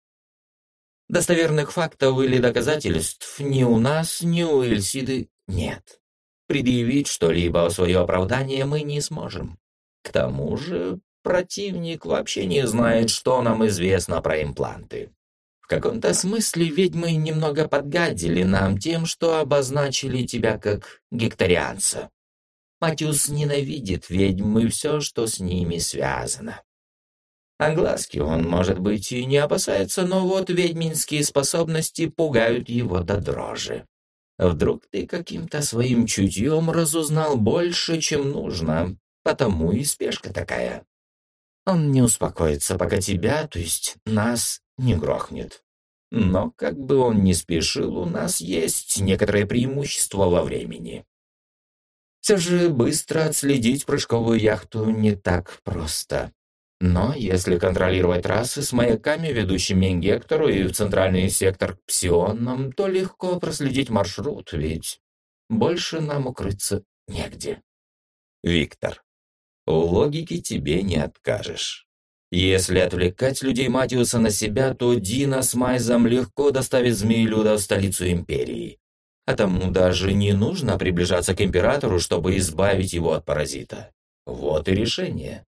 Достоверных фактов или доказательств ни у нас, ни у Эльсиды нет. Предъявить что-либо в свое оправдание мы не сможем. К тому же противник вообще не знает, что нам известно про импланты. В каком-то смысле ведьмы немного подгадили нам тем, что обозначили тебя как гекторианца. Матиус ненавидит ведьм и все, что с ними связано. Огласки он, может быть, и не опасается, но вот ведьминские способности пугают его до дрожи. Вдруг ты каким-то своим чутьем разузнал больше, чем нужно, потому и спешка такая. Он не успокоится, пока тебя, то есть нас, не грохнет. Но как бы он ни спешил, у нас есть некоторое преимущество во времени. Все же быстро отследить прыжковую яхту не так просто. Но если контролировать трассы с маяками, ведущими к Гектору и в центральный сектор к Псионам, то легко проследить маршрут, ведь больше нам укрыться негде. Виктор. В логике тебе не откажешь. Если отвлекать людей Матиуса на себя, то Дина с Майзом легко доставит Змеелюда в столицу Империи. А тому даже не нужно приближаться к Императору, чтобы избавить его от паразита. Вот и решение.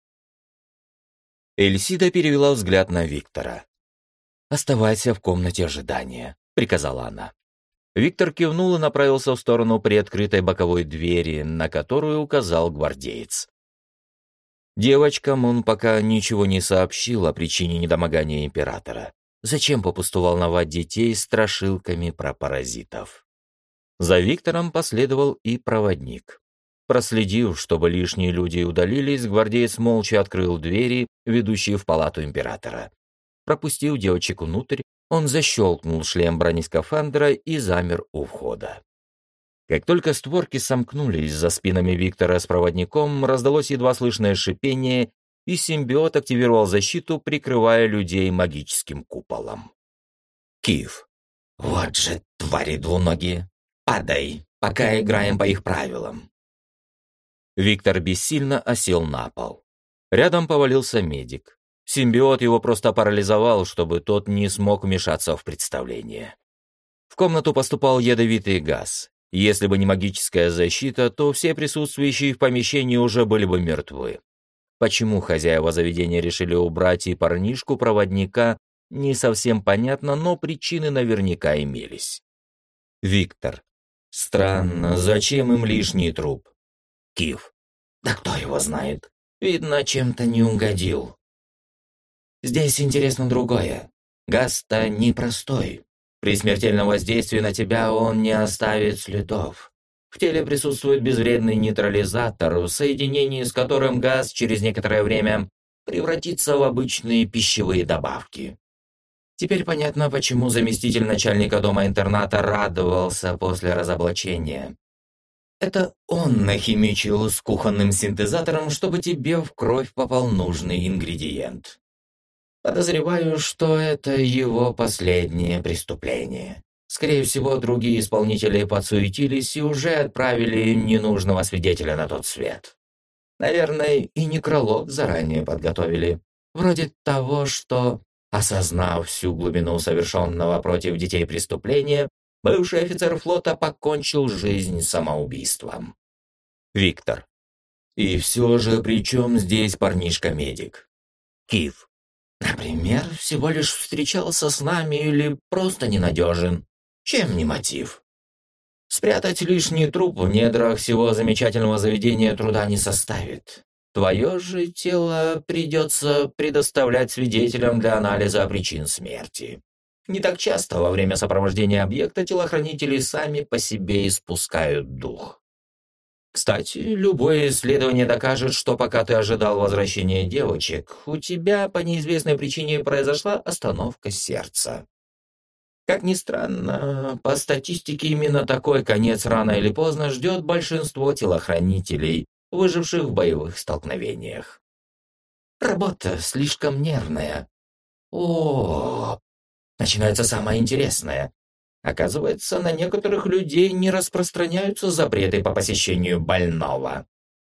Эльсида перевела взгляд на Виктора. «Оставайся в комнате ожидания», — приказала она. Виктор кивнул и направился в сторону приоткрытой боковой двери, на которую указал гвардеец. Девочкам он пока ничего не сообщил о причине недомогания императора. Зачем попусту волновать детей страшилками про паразитов? За Виктором последовал и проводник. Проследив, чтобы лишние люди удалились, гвардеец молча открыл двери, ведущие в палату императора. Пропустив девочек внутрь, он защелкнул шлем бронескафандра и замер у входа. Как только створки сомкнулись за спинами Виктора с проводником, раздалось едва слышное шипение, и симбиот активировал защиту, прикрывая людей магическим куполом. Киев. Вот же твари двуногие. Падай, пока играем по их правилам. Виктор бессильно осел на пол. Рядом повалился медик. Симбиот его просто парализовал, чтобы тот не смог вмешаться в представление. В комнату поступал ядовитый газ. Если бы не магическая защита, то все присутствующие в помещении уже были бы мертвы. Почему хозяева заведения решили убрать и парнишку-проводника, не совсем понятно, но причины наверняка имелись. Виктор. Странно, зачем им лишний труп? Киев. Да кто его знает? Видно, чем-то не угодил. Здесь интересно другое. Газ-то непростой. При смертельном воздействии на тебя он не оставит следов. В теле присутствует безвредный нейтрализатор, в соединении с которым газ через некоторое время превратится в обычные пищевые добавки. Теперь понятно, почему заместитель начальника дома-интерната радовался после разоблачения. Это он нахимичил с кухонным синтезатором, чтобы тебе в кровь попал нужный ингредиент. Подозреваю, что это его последнее преступление. Скорее всего, другие исполнители подсуетились и уже отправили ненужного свидетеля на тот свет. Наверное, и некролог заранее подготовили. Вроде того, что, осознав всю глубину совершенного против детей преступления, бывший офицер флота покончил жизнь самоубийством. Виктор. И все же, при чем здесь парнишка-медик? Киев. Например, всего лишь встречался с нами или просто ненадежен. Чем не мотив? Спрятать лишний труп в недрах всего замечательного заведения труда не составит. Твое же тело придется предоставлять свидетелям для анализа причин смерти. Не так часто во время сопровождения объекта телохранители сами по себе испускают дух. Кстати, любое исследование докажет, что пока ты ожидал возвращения девочек, у тебя по неизвестной причине произошла остановка сердца. Как ни странно, по статистике именно такой конец рано или поздно ждет большинство телохранителей, выживших в боевых столкновениях. Работа слишком нервная. Начинается самое интересное. Оказывается, на некоторых людей не распространяются запреты по посещению больного.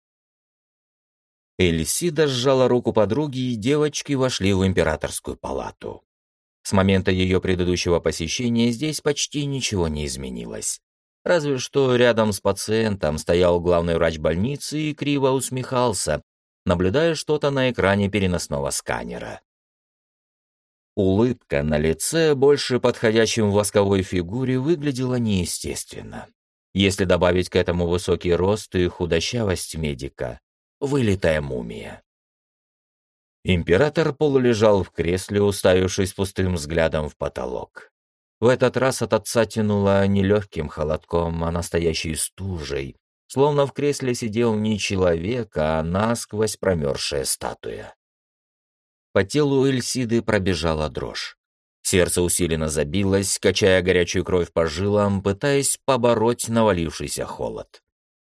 Эльсида сжала руку подруги, и девочки вошли в императорскую палату. С момента ее предыдущего посещения здесь почти ничего не изменилось. Разве что рядом с пациентом стоял главный врач больницы и криво усмехался, наблюдая что-то на экране переносного сканера. Улыбка на лице, больше подходящем в восковой фигуре, выглядела неестественно. Если добавить к этому высокий рост и худощавость медика, вылитая мумия. Император полулежал в кресле, уставившись пустым взглядом в потолок. В этот раз от отца тянуло не легким холодком, а настоящей стужей, словно в кресле сидел не человек, а насквозь промерзшая статуя. По телу Эльсиды пробежала дрожь. Сердце усиленно забилось, качая горячую кровь по жилам, пытаясь побороть навалившийся холод.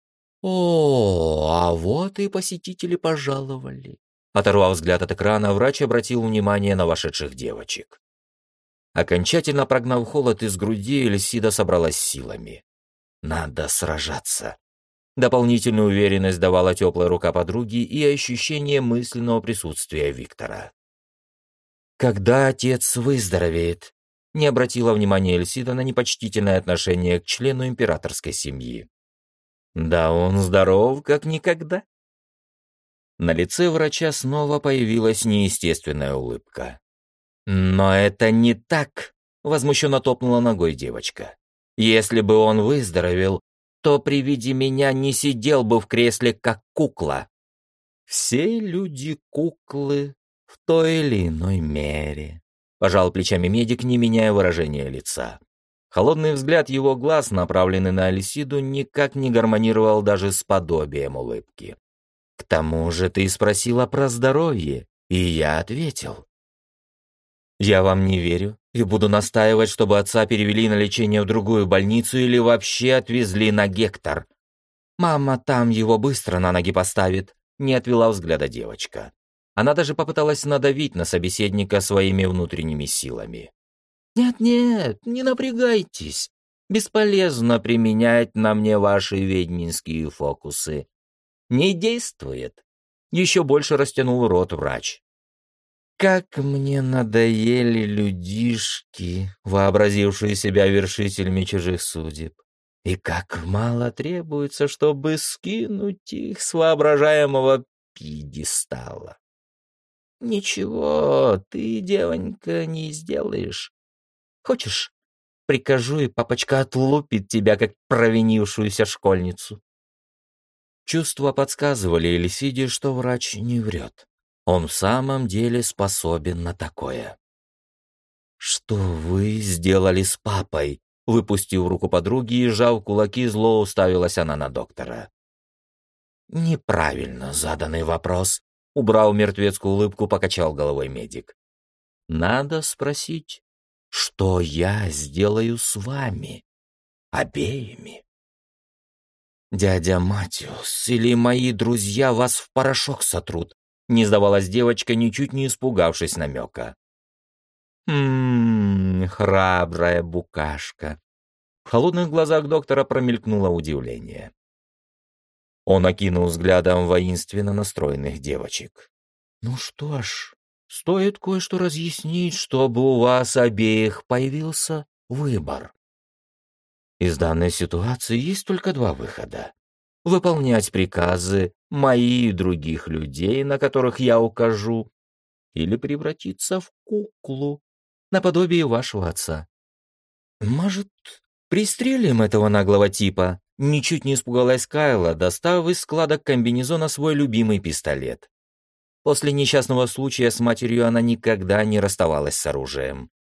А вот и посетители пожаловали. Оторвав взгляд от экрана, врач обратил внимание на вошедших девочек. Окончательно прогнав холод из груди, Эльсида собралась силами. Надо сражаться. Дополнительную уверенность давала теплая рука подруги и ощущение мысленного присутствия Виктора. «Когда отец выздоровеет?» Не обратила внимания Эльсида на непочтительное отношение к члену императорской семьи. «Да он здоров, как никогда». На лице врача снова появилась неестественная улыбка. «Но это не так», — возмущенно топнула ногой девочка. «Если бы он выздоровел, то при виде меня не сидел бы в кресле, как кукла». «Все люди куклы в той или иной мере», — пожал плечами медик, не меняя выражения лица. Холодный взгляд его глаз, направленный на Эльсиду, никак не гармонировал даже с подобием улыбки. «К тому же ты спросила про здоровье, и я ответил». «Я вам не верю и буду настаивать, чтобы отца перевели на лечение в другую больницу или вообще отвезли на Гектор. Мама там его быстро на ноги поставит», — не отвела взгляда девочка. Она даже попыталась надавить на собеседника своими внутренними силами. Нет-нет, не напрягайтесь. Бесполезно применять на мне ваши ведьминские фокусы. Не действует. Еще больше растянул рот врач. Как мне надоели людишки, вообразившие себя вершителями чужих судеб. И как мало требуется, чтобы скинуть их с воображаемого пьедестала. Ничего, ты, девонька, не сделаешь. Хочешь, прикажу, и папочка отлупит тебя, как провинившуюся школьницу. Чувства подсказывали Элисиде, что врач не врет. Он в самом деле способен на такое. «Что вы сделали с папой?» Выпустив руку подруги и сжав кулаки, зло уставилась она на доктора. «Неправильно заданный вопрос», — убрал мертвецкую улыбку, покачал головой медик. «Надо спросить, что я сделаю с вами, обеими?» «Дядя Матиус или мои друзья вас в порошок сотрут», — не сдавалась девочка, ничуть не испугавшись намека. Храбрая букашка». В холодных глазах доктора промелькнуло удивление. Он окинул взглядом воинственно настроенных девочек. «Ну что ж, стоит кое-что разъяснить, чтобы у вас обеих появился выбор. Из данной ситуации есть только два выхода. Выполнять приказы мои и других людей, на которых я укажу, или превратиться в куклу, наподобие вашего отца. Может, пристрелим этого наглого типа?» Ничуть не испугалась Кайла, достав из складок комбинезона свой любимый пистолет. После несчастного случая с матерью она никогда не расставалась с оружием.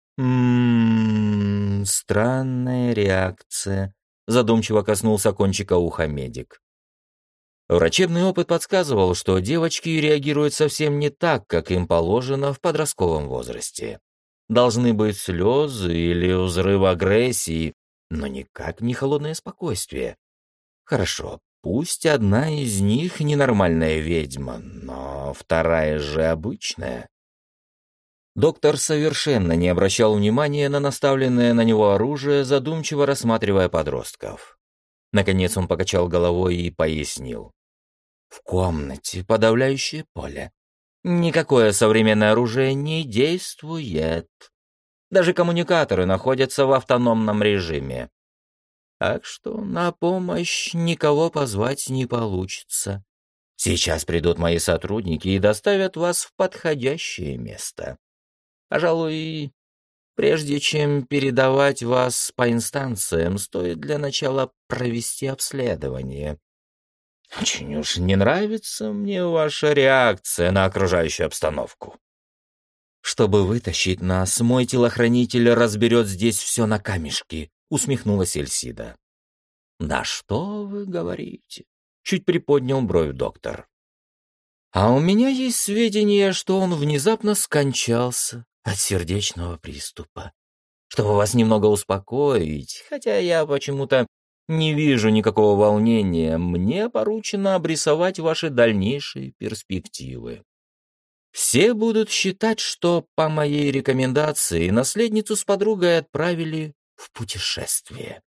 Странная реакция», — задумчиво коснулся кончика уха медик. Врачебный опыт подсказывал, что девочки реагируют совсем не так, как им положено в подростковом возрасте. Должны быть слезы или взрыв агрессии, но никак не холодное спокойствие. Хорошо, пусть одна из них ненормальная ведьма, но вторая же обычная. Доктор совершенно не обращал внимания на наставленное на него оружие, задумчиво рассматривая подростков. Наконец он покачал головой и пояснил. В комнате подавляющее поле. Никакое современное оружие не действует. Даже коммуникаторы находятся в автономном режиме. Так что на помощь никого позвать не получится. Сейчас придут мои сотрудники и доставят вас в подходящее место. Пожалуй, прежде чем передавать вас по инстанциям, стоит для начала провести обследование. Очень уж не нравится мне ваша реакция на окружающую обстановку. Чтобы вытащить нас, мой телохранитель разберет здесь все на камешки, усмехнулась Эльсида. Да что вы говорите? Чуть приподнял бровь доктор. А у меня есть сведения, что он внезапно скончался от сердечного приступа. Чтобы вас немного успокоить, хотя я почему-то не вижу никакого волнения, мне поручено обрисовать ваши дальнейшие перспективы. Все будут считать, что по моей рекомендации наследницу с подругой отправили в путешествие.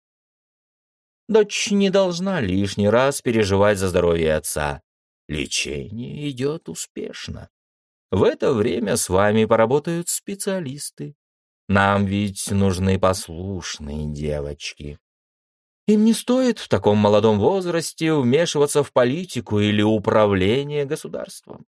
Дочь не должна лишний раз переживать за здоровье отца. Лечение идет успешно. В это время с вами поработают специалисты. Нам ведь нужны послушные девочки. Им не стоит в таком молодом возрасте вмешиваться в политику или управление государством.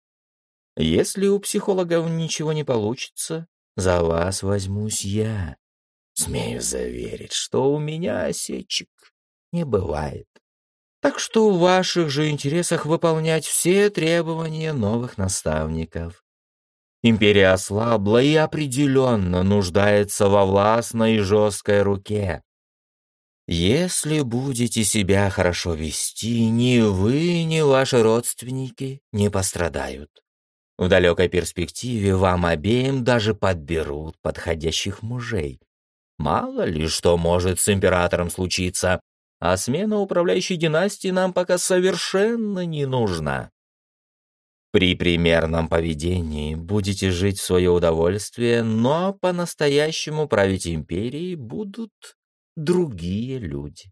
Если у психологов ничего не получится, за вас возьмусь я. Смею заверить, что у меня осечек не бывает. Так что в ваших же интересах выполнять все требования новых наставников. Империя ослабла и определенно нуждается во властной и жесткой руке. Если будете себя хорошо вести, ни вы, ни ваши родственники не пострадают. В далекой перспективе вам обеим даже подберут подходящих мужей. Мало ли что может с императором случиться, а смена управляющей династии нам пока совершенно не нужна. При примерном поведении будете жить в свое удовольствие, но по-настоящему править империей будут другие люди.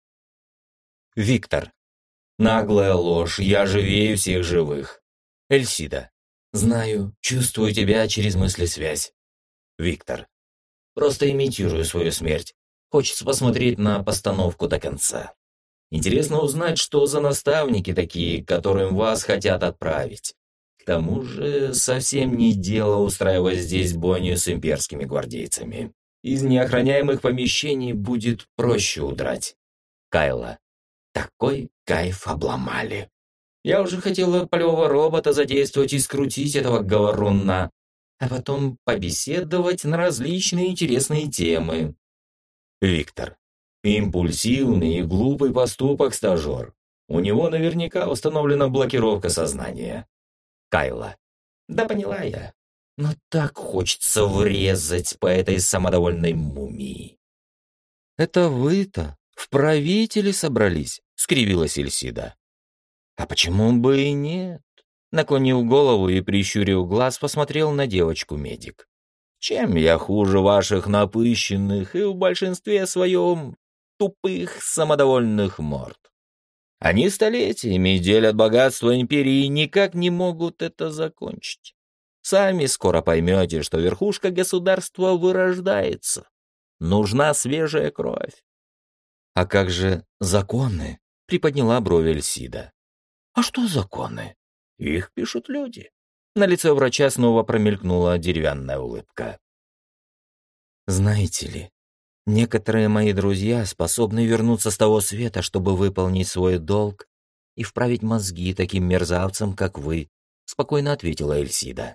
Виктор. Наглая ложь, я живее всех живых. Эльсида. Знаю, чувствую тебя через мысли-связь. Виктор. Просто имитирую свою смерть. Хочется посмотреть на постановку до конца. Интересно узнать, что за наставники такие, которым вас хотят отправить. К тому же, совсем не дело устраивать здесь бойню с имперскими гвардейцами. Из неохраняемых помещений будет проще удрать. Кайла. Такой кайф обломали. Я уже хотела полевого робота задействовать и скрутить этого говоруна, а потом побеседовать на различные интересные темы. Виктор. Импульсивный и глупый поступок, стажер. У него наверняка установлена блокировка сознания. Кайла. Да поняла я. Но так хочется врезать по этой самодовольной мумии. «Это вы-то в правители собрались?» — скривилась Эльсида. «А почему бы и нет?» Наклонив голову и прищурив глаз, посмотрел на девочку-медик. «Чем я хуже ваших напыщенных и в большинстве своем тупых самодовольных морд? Они столетиями делят богатство империи и никак не могут это закончить. Сами скоро поймете, что верхушка государства вырождается. Нужна свежая кровь». «А как же законы?» — приподняла бровь Эльсида. «А что законы? Их пишут люди». На лице врача снова промелькнула деревянная улыбка. «Знаете ли, некоторые мои друзья способны вернуться с того света, чтобы выполнить свой долг и вправить мозги таким мерзавцам, как вы», — спокойно ответила Эльсида.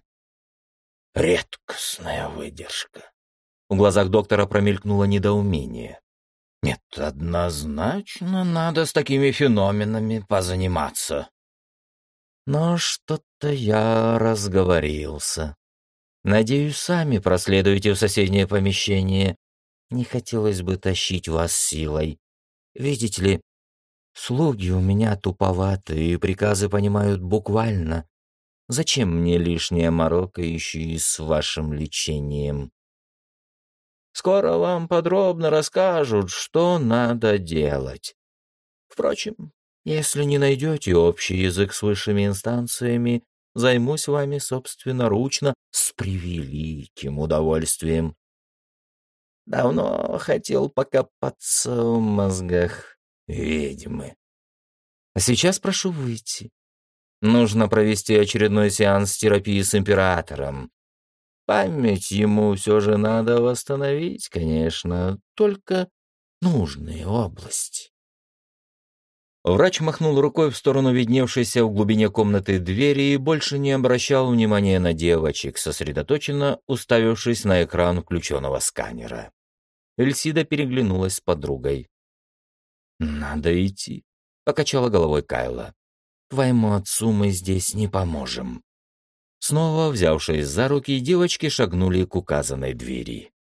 Редкостная выдержка. В глазах доктора промелькнуло недоумение. Нет, однозначно надо с такими феноменами позаниматься. Но что-то я разговорился. Надеюсь, сами проследуете в соседнее помещение. Не хотелось бы тащить вас силой. Видите ли, слуги у меня туповатые и приказы понимают буквально. Зачем мне лишняя морока еще и с вашим лечением? Скоро вам подробно расскажут, что надо делать. Впрочем, если не найдете общий язык с высшими инстанциями, займусь вами собственноручно с превеликим удовольствием. Давно хотел покопаться в мозгах ведьмы. А сейчас прошу выйти. Нужно провести очередной сеанс терапии с императором. Память ему все же надо восстановить, конечно, только нужные области. Врач махнул рукой в сторону видневшейся в глубине комнаты двери и больше не обращал внимания на девочек, сосредоточенно уставившись на экран включенного сканера. Эльсида переглянулась с подругой. «Надо идти», — покачала головой Кайла. «Твоему отцу мы здесь не поможем». Снова, взявшись за руки, девочки шагнули к указанной двери.